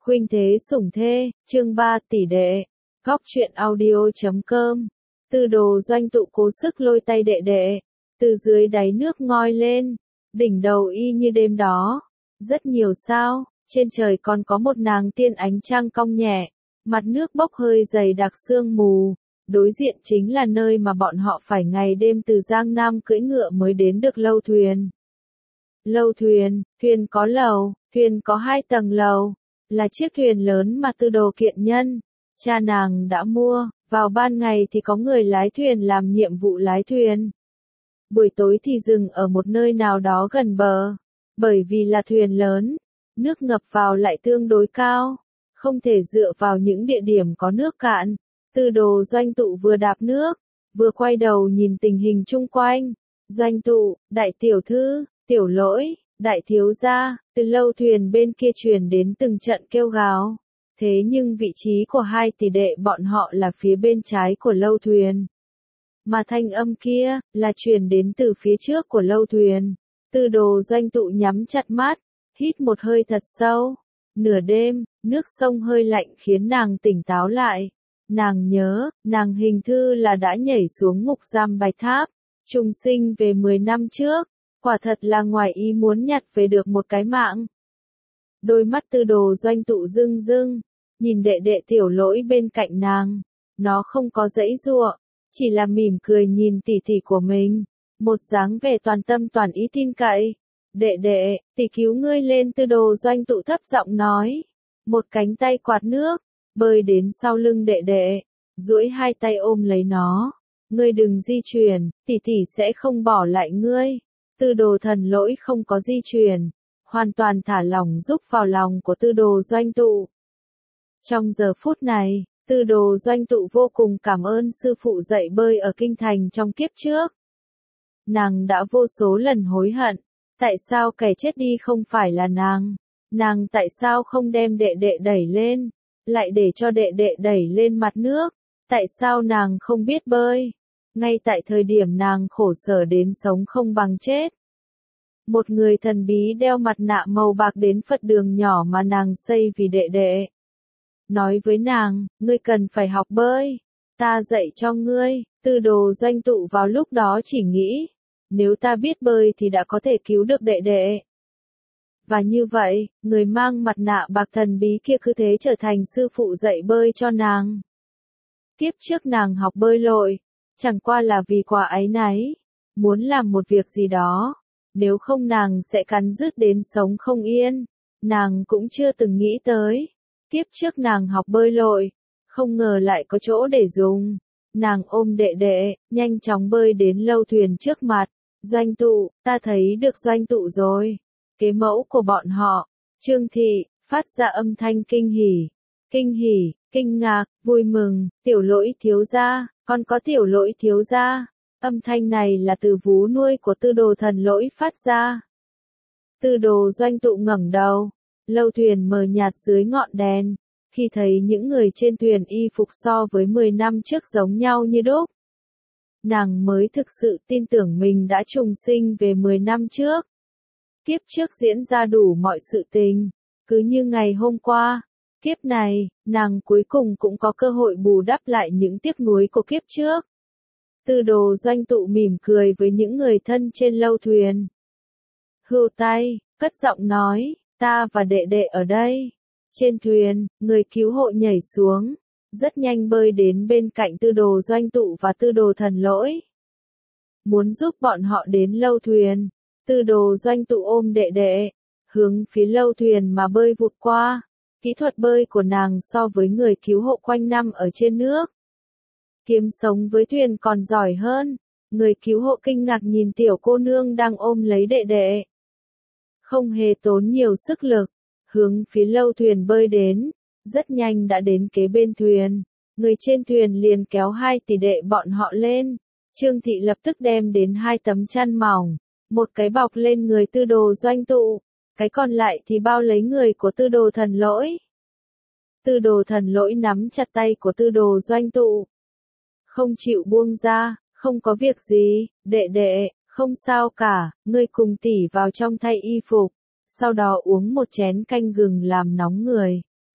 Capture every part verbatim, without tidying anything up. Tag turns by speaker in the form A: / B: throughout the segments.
A: Khuynh thế sủng thê, chương ba tỷ đệ. Góc truyện audio chấm com. Tư Đồ Doanh Tụ cố sức lôi tay đệ đệ, từ dưới đáy nước ngoi lên, đỉnh đầu y như đêm đó, rất nhiều sao, trên trời còn có một nàng tiên ánh trăng cong nhẹ, mặt nước bốc hơi dày đặc sương mù, đối diện chính là nơi mà bọn họ phải ngày đêm từ Giang Nam cưỡi ngựa mới đến được lâu thuyền. Lâu thuyền, thuyền có lầu, thuyền có hai tầng lầu, là chiếc thuyền lớn mà Tư Đồ Kiện Nhân, cha nàng đã mua, vào ban ngày thì có người lái thuyền làm nhiệm vụ lái thuyền. Buổi tối thì dừng ở một nơi nào đó gần bờ, bởi vì là thuyền lớn, nước ngập vào lại tương đối cao, không thể dựa vào những địa điểm có nước cạn. Tư Đồ Doanh Tụ vừa đạp nước, vừa quay đầu nhìn tình hình chung quanh. Doanh Tụ, đại tiểu thư, tiểu lỗi, đại thiếu gia, từ lâu thuyền bên kia truyền đến từng trận kêu gào. Thế nhưng vị trí của hai tỷ đệ bọn họ là phía bên trái của lâu thuyền. Mà thanh âm kia, là truyền đến từ phía trước của lâu thuyền. Tư Đồ Doanh Tụ nhắm chặt mắt, hít một hơi thật sâu. Nửa đêm, nước sông hơi lạnh khiến nàng tỉnh táo lại. Nàng nhớ, nàng hình thư là đã nhảy xuống ngục giam Bạch Tháp, trùng sinh về mười năm trước. Quả thật là ngoài ý muốn nhặt về được một cái mạng. Đôi mắt Tư Đồ Doanh Tụ rưng rưng, nhìn đệ đệ tiểu lỗi bên cạnh nàng. Nó không có giãy giụa, chỉ là mỉm cười nhìn tỷ tỷ của mình. Một dáng vẻ toàn tâm toàn ý tin cậy. Đệ đệ, tỷ cứu ngươi lên. Tư Đồ Doanh Tụ thấp giọng nói. Một cánh tay quạt nước, bơi đến sau lưng đệ đệ, duỗi hai tay ôm lấy nó. Ngươi đừng di chuyển, tỷ tỷ sẽ không bỏ lại ngươi. Tư Đồ Thần Lỗi không có di chuyển, hoàn toàn thả lỏng giúp vào lòng của Tư Đồ Doanh Tụ. Trong giờ phút này, Tư Đồ Doanh Tụ vô cùng cảm ơn sư phụ dạy bơi ở kinh thành trong kiếp trước. Nàng đã vô số lần hối hận, tại sao kẻ chết đi không phải là nàng? Nàng tại sao không đem đệ đệ đẩy lên, lại để cho đệ đệ đẩy lên mặt nước? Tại sao nàng không biết bơi? Ngay tại thời điểm nàng khổ sở đến sống không bằng chết. Một người thần bí đeo mặt nạ màu bạc đến Phật đường nhỏ mà nàng xây vì đệ đệ. Nói với nàng, ngươi cần phải học bơi. Ta dạy cho ngươi. Tư Đồ Doanh Tụ vào lúc đó chỉ nghĩ, nếu ta biết bơi thì đã có thể cứu được đệ đệ. Và như vậy, người mang mặt nạ bạc thần bí kia cứ thế trở thành sư phụ dạy bơi cho nàng. Kiếp trước nàng học bơi lội, chẳng qua là vì quả áy náy, muốn làm một việc gì đó, nếu không nàng sẽ cắn rứt đến sống không yên. Nàng cũng chưa từng nghĩ tới, kiếp trước nàng học bơi lội, không ngờ lại có chỗ để dùng. Nàng ôm đệ đệ, nhanh chóng bơi đến lâu thuyền trước mặt. Doanh Tụ, ta thấy được Doanh Tụ rồi. Kế mẫu của bọn họ, Trương Thị, phát ra âm thanh kinh hỉ, kinh hỉ, kinh ngạc, vui mừng. Tiểu Lỗi thiếu gia, con có Tiểu Lỗi thiếu gia. Âm thanh này là từ vú nuôi của Tư Đồ Thần Lỗi phát ra. Tư Đồ Doanh Tụ ngẩng đầu, lâu thuyền mờ nhạt dưới ngọn đèn, khi thấy những người trên thuyền y phục so với mười năm trước giống nhau như đúc. Nàng mới thực sự tin tưởng mình đã trùng sinh về mười năm trước. Kiếp trước diễn ra đủ mọi sự tình, cứ như ngày hôm qua. Kiếp này, nàng cuối cùng cũng có cơ hội bù đắp lại những tiếc nuối của kiếp trước. Tư Đồ Doanh Tụ mỉm cười với những người thân trên lâu thuyền. Hưu tay, cất giọng nói, ta và đệ đệ ở đây. Trên thuyền, người cứu hộ nhảy xuống, rất nhanh bơi đến bên cạnh Tư Đồ Doanh Tụ và Tư Đồ Thần Lỗi. Muốn giúp bọn họ đến lâu thuyền, Tư Đồ Doanh Tụ ôm đệ đệ, hướng phía lâu thuyền mà bơi vụt qua. Kỹ thuật bơi của nàng so với người cứu hộ quanh năm ở trên nước, kiếm sống với thuyền còn giỏi hơn. Người cứu hộ kinh ngạc nhìn tiểu cô nương đang ôm lấy đệ đệ. Không hề tốn nhiều sức lực, hướng phía lâu thuyền bơi đến, rất nhanh đã đến kế bên thuyền. Người trên thuyền liền kéo hai tỷ đệ bọn họ lên. Trương Thị lập tức đem đến hai tấm chăn mỏng, một cái bọc lên người Tư Đồ Doanh Tụ, cái còn lại thì bao lấy người của Tư Đồ Thần Lỗi. Tư Đồ Thần Lỗi nắm chặt tay của Tư Đồ Doanh Tụ, không chịu buông ra. Không có việc gì, đệ đệ, không sao cả, ngươi cùng tỷ vào trong thay y phục, sau đó uống một chén canh gừng làm nóng người.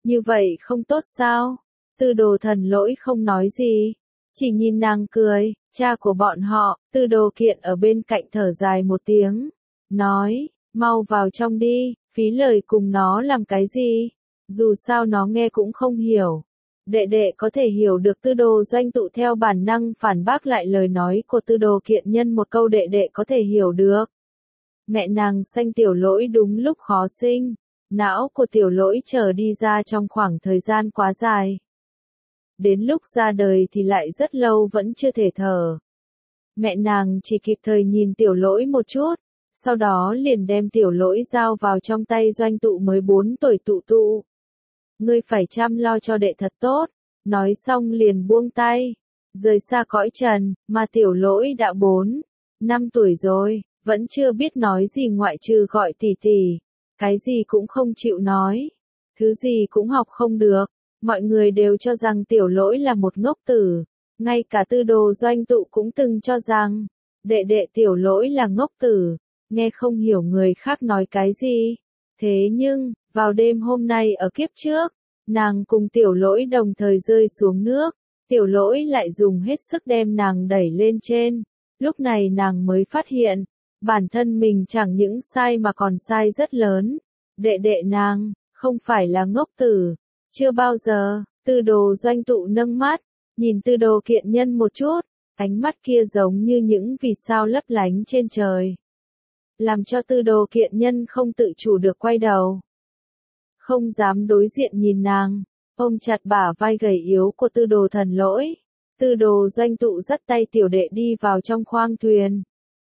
A: Như vậy không tốt sao? Tư đồ thần lỗi không nói gì, chỉ nhìn nàng cười. Cha của bọn họ, Tư đồ kiện ở bên cạnh thở dài một tiếng, nói, mau vào trong đi, phí lời cùng nó làm cái gì? Dù sao nó nghe cũng không hiểu. Đệ đệ có thể hiểu được Tư đồ doanh tụ theo bản năng phản bác lại lời nói của Tư đồ kiện nhân một câu đệ đệ có thể hiểu được. Mẹ nàng sanh tiểu lỗi đúng lúc khó sinh, não của tiểu lỗi chờ đi ra trong khoảng thời gian quá dài. Đến lúc ra đời thì lại rất lâu vẫn chưa thể thở. Mẹ nàng chỉ kịp thời nhìn tiểu lỗi một chút, sau đó liền đem tiểu lỗi giao vào trong tay doanh tụ mới bốn tuổi tụ tụ. Ngươi phải chăm lo cho đệ thật tốt, nói xong liền buông tay, rời xa cõi trần, mà tiểu lỗi đã bốn, năm tuổi rồi, vẫn chưa biết nói gì ngoại trừ gọi tỷ tỷ, cái gì cũng không chịu nói, thứ gì cũng học không được, mọi người đều cho rằng tiểu lỗi là một ngốc tử, ngay cả Tư đồ doanh tụ cũng từng cho rằng, đệ đệ tiểu lỗi là ngốc tử, nghe không hiểu người khác nói cái gì. Thế nhưng, vào đêm hôm nay ở kiếp trước, nàng cùng tiểu lỗi đồng thời rơi xuống nước, tiểu lỗi lại dùng hết sức đem nàng đẩy lên trên, lúc này nàng mới phát hiện, bản thân mình chẳng những sai mà còn sai rất lớn, đệ đệ nàng, không phải là ngốc tử, chưa bao giờ. Tư đồ doanh tụ nâng mắt, nhìn tư đồ kiện nhân một chút, ánh mắt kia giống như những vì sao lấp lánh trên trời. Làm cho tư đồ kiện nhân không tự chủ được quay đầu. Không dám đối diện nhìn nàng, ôm chặt bả vai gầy yếu của tư đồ thần lỗi. Tư đồ doanh tụ dắt tay tiểu đệ đi vào trong khoang thuyền.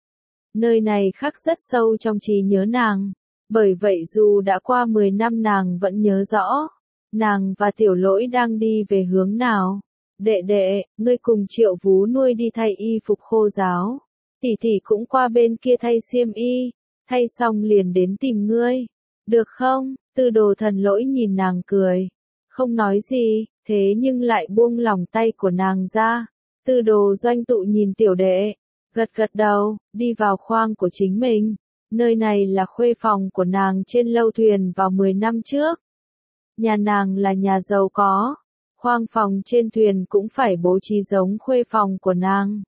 A: Nơi này khắc rất sâu trong trí nhớ nàng, bởi vậy dù đã qua mười năm nàng vẫn nhớ rõ. Nàng và tiểu lỗi đang đi về hướng nào? Đệ đệ, ngươi cùng Triệu Vú Nuôi đi thay y phục khô ráo. Tỷ tỷ cũng qua bên kia thay xiêm y, thay xong liền đến tìm ngươi. Được không? Tư đồ thần lỗi nhìn nàng cười. Không nói gì, thế nhưng lại buông lỏng tay của nàng ra. Tư đồ doanh tụ nhìn tiểu đệ, gật gật đầu, đi vào khoang của chính mình. Nơi này là khuê phòng của nàng trên lâu thuyền vào mười năm trước. Nhà nàng là nhà giàu có, khoang phòng trên thuyền cũng phải bố trí giống khuê phòng của nàng.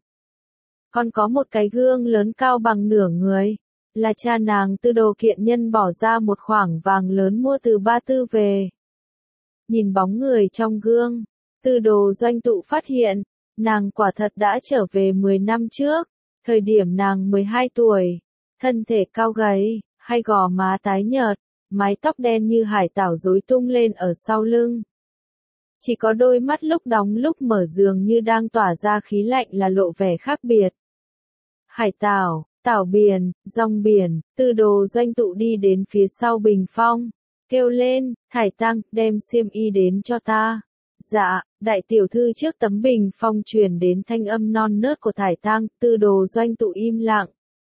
A: Còn có một cái gương lớn cao bằng nửa người, là cha nàng Tư đồ kiện nhân bỏ ra một khoản vàng lớn mua từ Ba Tư về. Nhìn bóng người trong gương, Tư đồ doanh tụ phát hiện, nàng quả thật đã trở về mười năm trước, thời điểm nàng mười hai tuổi, thân thể cao gầy, hai gò má tái nhợt, mái tóc đen như hải tảo rối tung lên ở sau lưng. Chỉ có đôi mắt lúc đóng lúc mở dường như đang tỏa ra khí lạnh là lộ vẻ khác biệt. Hải tảo, tảo biển, rong biển, tư đồ doanh tụ đi đến phía sau bình phong, kêu lên, Thải Tăng, đem xiêm y đến cho ta. Dạ, đại tiểu thư trước tấm bình phong truyền đến thanh âm non nớt của Thải Tăng, tư đồ doanh tụ im lặng.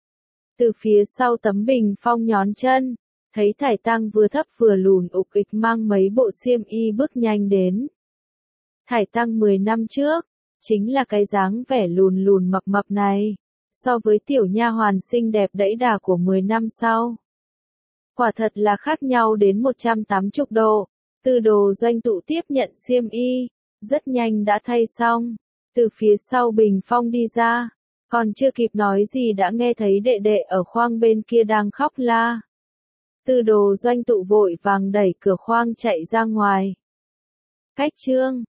A: Từ phía sau tấm bình phong nhón chân, thấy Thải Tăng vừa thấp vừa lùn ục ịch mang mấy bộ xiêm y bước nhanh đến. Thải Tăng mười năm trước, chính là cái dáng vẻ lùn lùn mập mập này, so với tiểu nha hoàn xinh đẹp đẫy đà của mười năm sau. Quả thật là khác nhau đến một trăm tám mươi độ, tư đồ doanh tụ tiếp nhận xiêm y, rất nhanh đã thay xong, từ phía sau bình phong đi ra, còn chưa kịp nói gì đã nghe thấy đệ đệ ở khoang bên kia đang khóc la. Tư đồ doanh tụ vội vàng đẩy cửa khoang chạy ra ngoài. Cách chương